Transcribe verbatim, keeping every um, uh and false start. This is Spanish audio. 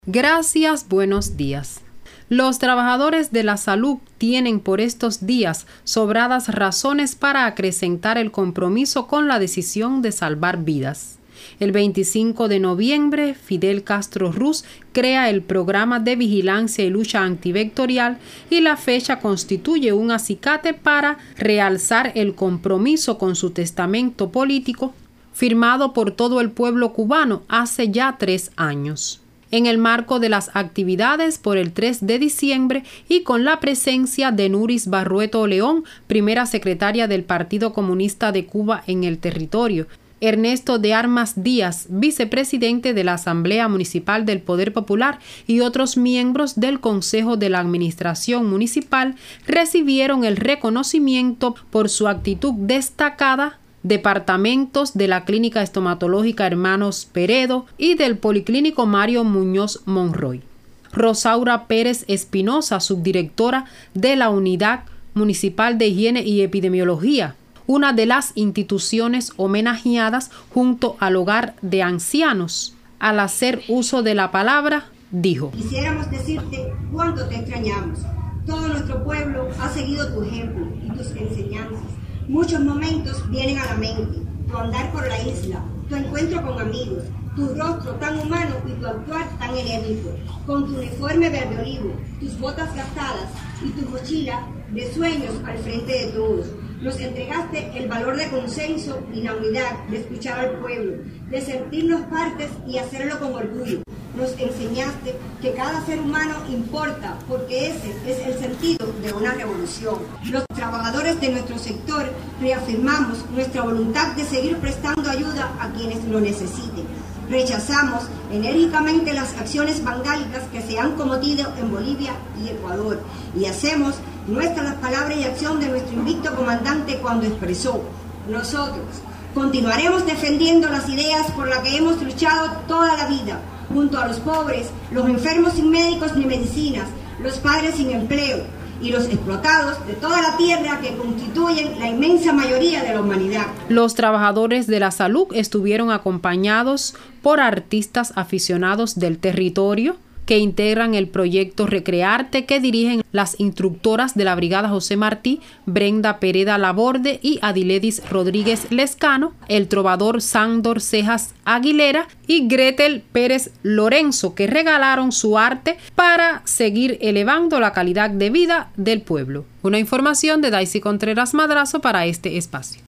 Gracias, buenos días. Los trabajadores de la salud tienen por estos días sobradas razones para acrecentar el compromiso con la decisión de salvar vidas. El veinticinco de noviembre, Fidel Castro Ruz crea el Programa de Vigilancia y Lucha Antivectorial y la fecha constituye un acicate para realzar el compromiso con su testamento político firmado por todo el pueblo cubano hace ya tres años. En el marco de las actividades por el tres de diciembre y con la presencia de Nuris Barrueto León, primera secretaria del Partido Comunista de Cuba en el territorio, Ernesto de Armas Díaz, vicepresidente de la Asamblea Municipal del Poder Popular, y otros miembros del Consejo de la Administración Municipal, recibieron el reconocimiento por su actitud destacada departamentos de la Clínica Estomatológica Hermanos Peredo y del Policlínico Mario Muñoz Monroy. Rosaura Pérez Espinosa, subdirectora de la Unidad Municipal de Higiene y Epidemiología, una de las instituciones homenajeadas junto al Hogar de Ancianos, al hacer uso de la palabra, dijo: Quisiéramos decirte cuánto te extrañamos. Todo nuestro pueblo ha seguido tu ejemplo y tus enseñanzas. Muchos momentos vienen a la mente, tu andar por la isla, tu encuentro con amigos, tu rostro tan humano y tu actuar tan enérgico, con tu uniforme verde olivo, tus botas gastadas y tu mochila de sueños al frente de todos. Nos entregaste el valor de consenso y la unidad de escuchar al pueblo, de sentirnos partes y hacerlo con orgullo. Nos enseñaste que cada ser humano importa, porque ese es el sentido de una revolución. Los trabajadores de nuestro sector reafirmamos nuestra voluntad de seguir prestando ayuda a quienes lo necesiten. Rechazamos enérgicamente las acciones vandálicas que se han cometido en Bolivia y Ecuador y hacemos nuestras las palabras y acción de nuestro invicto comandante cuando expresó: nosotros continuaremos defendiendo las ideas por las que hemos luchado toda la vida, junto a los pobres, los enfermos sin médicos ni medicinas, los padres sin empleo y los explotados de toda la tierra que constituyen la inmensa mayoría de la humanidad. Los trabajadores de la salud estuvieron acompañados por artistas aficionados del territorio que integran el proyecto Recrearte, que dirigen las instructoras de la Brigada José Martí, Brenda Pereda Laborde y Adiledis Rodríguez Lescano, el trovador Sándor Cejas Aguilera y Gretel Pérez Lorenzo, que regalaron su arte para seguir elevando la calidad de vida del pueblo. Una información de Daisy Contreras Madrazo para este espacio.